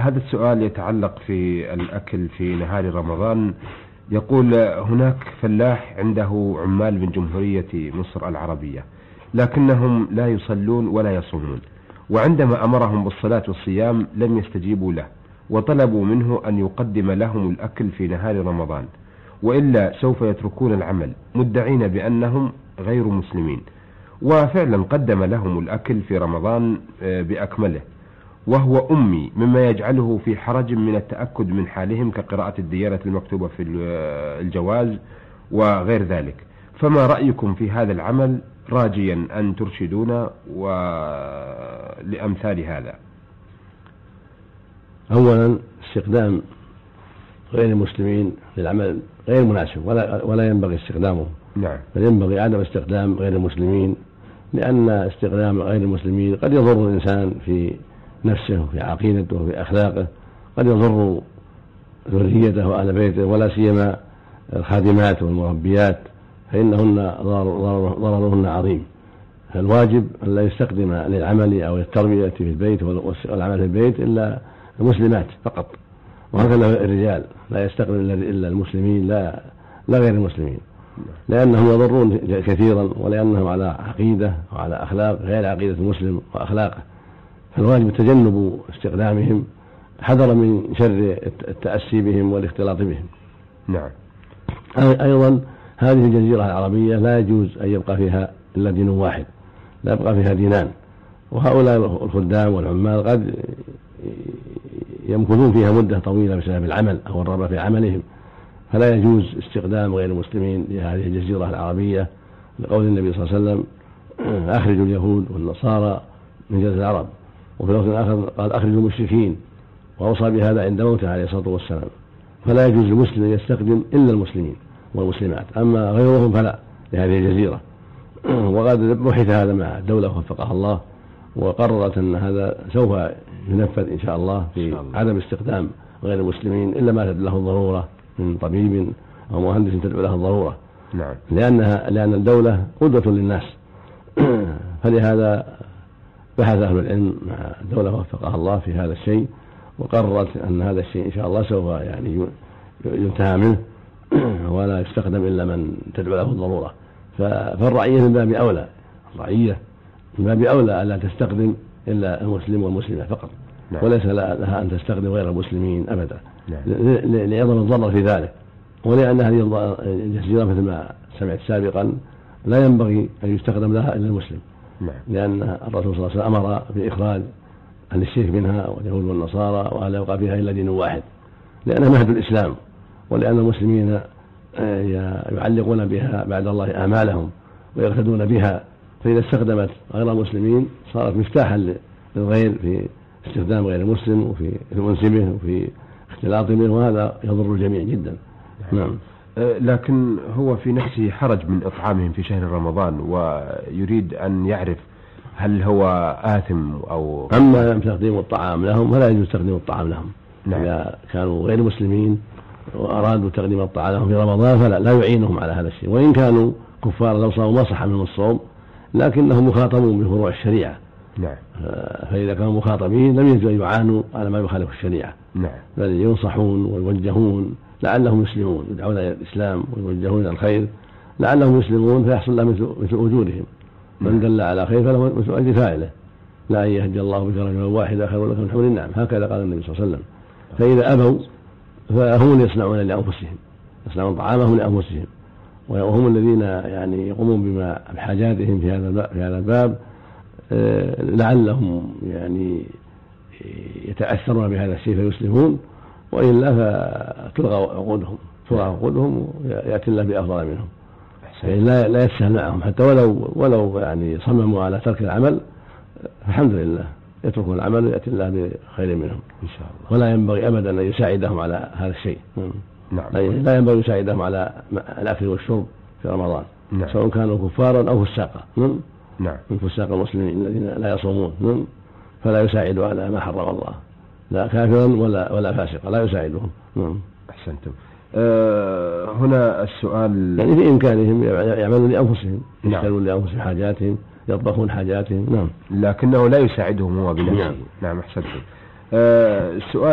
هذا السؤال يتعلق في الأكل في نهار رمضان. يقول: هناك فلاح عنده عمال من جمهورية مصر العربية، لكنهم لا يصلون ولا يصومون، وعندما أمرهم بالصلاة والصيام لم يستجيبوا له، وطلبوا منه أن يقدم لهم الأكل في نهار رمضان، وإلا سوف يتركون العمل، مدعين بأنهم غير مسلمين. وفعلا قدم لهم الأكل في رمضان بأكمله، وهو أمي، مما يجعله في حرج من التأكد من حالهم كقراءة الديانة المكتوبة في الجواز وغير ذلك. فما رأيكم في هذا العمل، راجيا أن ترشدونا ولأمثال هذا؟ أولا، استخدام غير المسلمين للعمل غير مناسب ولا ينبغي استخدامه. نعم. بل ينبغي عدم استخدام غير المسلمين، لأن استخدام غير المسلمين قد يضر الإنسان في نفسه وفي عقيدته وفي أخلاقه، قد يضر ذريته وأهل بيته، ولا سيما الخادمات والمربيات، فإنهن ضررهن عظيم. فالواجب أن لا يستخدم للعمل أو للتربية في البيت والعمل في البيت إلا المسلمات فقط، وهكذا الرجال لا يستخدم إلا المسلمين لا غير المسلمين، لأنهم يضرون كثيرا، ولأنهم على عقيدة وعلى أخلاق غير عقيدة المسلم وأخلاقه. فالواجب تجنب استخدامهم حذرا من شر التأسي بهم والاختلاط بهم. نعم. أيضا هذه الجزيرة العربية لا يجوز أن يبقى فيها إلا دين واحد، لا يبقى فيها دينان، وهؤلاء الخدام والعمال قد يمكثون فيها مدة طويلة بسبب العمل أو الرغبة في عملهم، فلا يجوز استخدام غير المسلمين لهذه الجزيرة العربية، لقول النبي صلى الله عليه وسلم: أخرجوا اليهود والنصارى من جزيرة العرب. وفي لفظ آخر قال: أخرجوا المشركين، وأوصى بهذا عند موته عليه الصلاة والسلام. فلا يجوز للمسلم أن يستخدم إلا المسلمين والمسلمات، أما غيرهم فلا لهذه الجزيرة. وقد بحث هذا مع الدولة وفقها الله، وقررت أن هذا سوف ينفذ إن شاء الله في عدم استخدام غير المسلمين إلا ما تدعو له الضرورة من طبيب أو مهندس تدعو له الضرورة. نعم. لأن الدولة قدوة للناس. فلهذا بحث أهل العلم مع الدولة وفقها الله في هذا الشيء، وقررت أن هذا الشيء إن شاء الله سوف ينتهى منه ولا يستخدم إلا من تدعو له الضرورة. فالرعية من باب أولى، الرعية من باب أولى ألا تستخدم إلا المسلم والمسلمة فقط. نعم. وليس لها أن تستخدم غير المسلمين أبدا. نعم. لعظم الضرر في ذلك، ولأن هذه الجزيرة مثل ما سمعت سابقا لا ينبغي أن يستخدم لها إلا المسلم. نعم. لأن الرسول صلى الله عليه وسلم أمر بإخراج أهل الشرك منها واليهود والنصارى، وألا يبقى فيها إلا دين واحد، لأنها مهد الإسلام، ولأن المسلمين يعلقون بها بعد الله آمالهم ويقتدون بها، فإذا استخدمت غير المسلمين صارت مفتاحا للغير في استخدام غير المسلم وفي الأنس به وفي اختلاط به، وهذا يضر الجميع جدا. نعم. لكن هو في نفسه حرج من إطعامهم في شهر رمضان، ويريد أن يعرف هل هو آثم أو... أما تقديم الطعام لهم فلا يجوز تقديم الطعام لهم. نعم. إذا كانوا غير مسلمين وأرادوا تقديم الطعام لهم في رمضان فلا يعينهم على هذا الشيء، وإن كانوا كفار لو صاموا ما صح منهم الصوم، لكنهم مخاطبون بفروع الشريعة. نعم. فإذا كانوا مخاطبين لم يجوز أن يعانوا على ما يخالف الشريعة. نعم. بل ينصحون ويوجهون لعلهم يسلمون، يدعون إلى الإسلام ويوجهون إلى الخير لعلهم يسلمون، فيحصل لهم مثل أجورهم. من دل على خير فله مثل أجر فاعله، لا أن يهدي الله بك رجلا واحدا خير لك من حمر النعم، هكذا قال النبي صلى الله عليه وسلم. فإذا أبوا فهم اللي يصنعون لأنفسهم، يصنعون طعامهم لأنفسهم، وهم الذين يعني يقومون بحاجاتهم في هذا الباب، لعلهم يعني يتأثرون بهذا الشيء فيسلمون، وإلا فتلغى عقودهم ويأتي الله بأفضل منهم. لا يتسهل معهم، حتى ولو يعني صمموا على ترك العمل فالحمد لله يتركون العمل ويأتي الله بخير منهم إن شاء الله. ولا ينبغي أبدا أن يساعدهم على هذا الشيء. نعم. لا ينبغي يساعدهم على الأكل والشرب في رمضان. نعم. سواء كانوا كفارا أو فساقا. نعم. من فساق المسلمين الذين لا يصومون، فلا يساعد على ما حرم الله، لا كافرا ولا فاسقا، لا يساعدهم. أحسنتم. هنا السؤال، يعني في إمكانهم يعملون لأنفسهم، نعم. يشترون لأنفسهم حاجاتهم، يطبخون حاجاتهم. نعم. لكنه لا يساعدهم هو بنفسه. نعم. نعم. أحسنتم. السؤال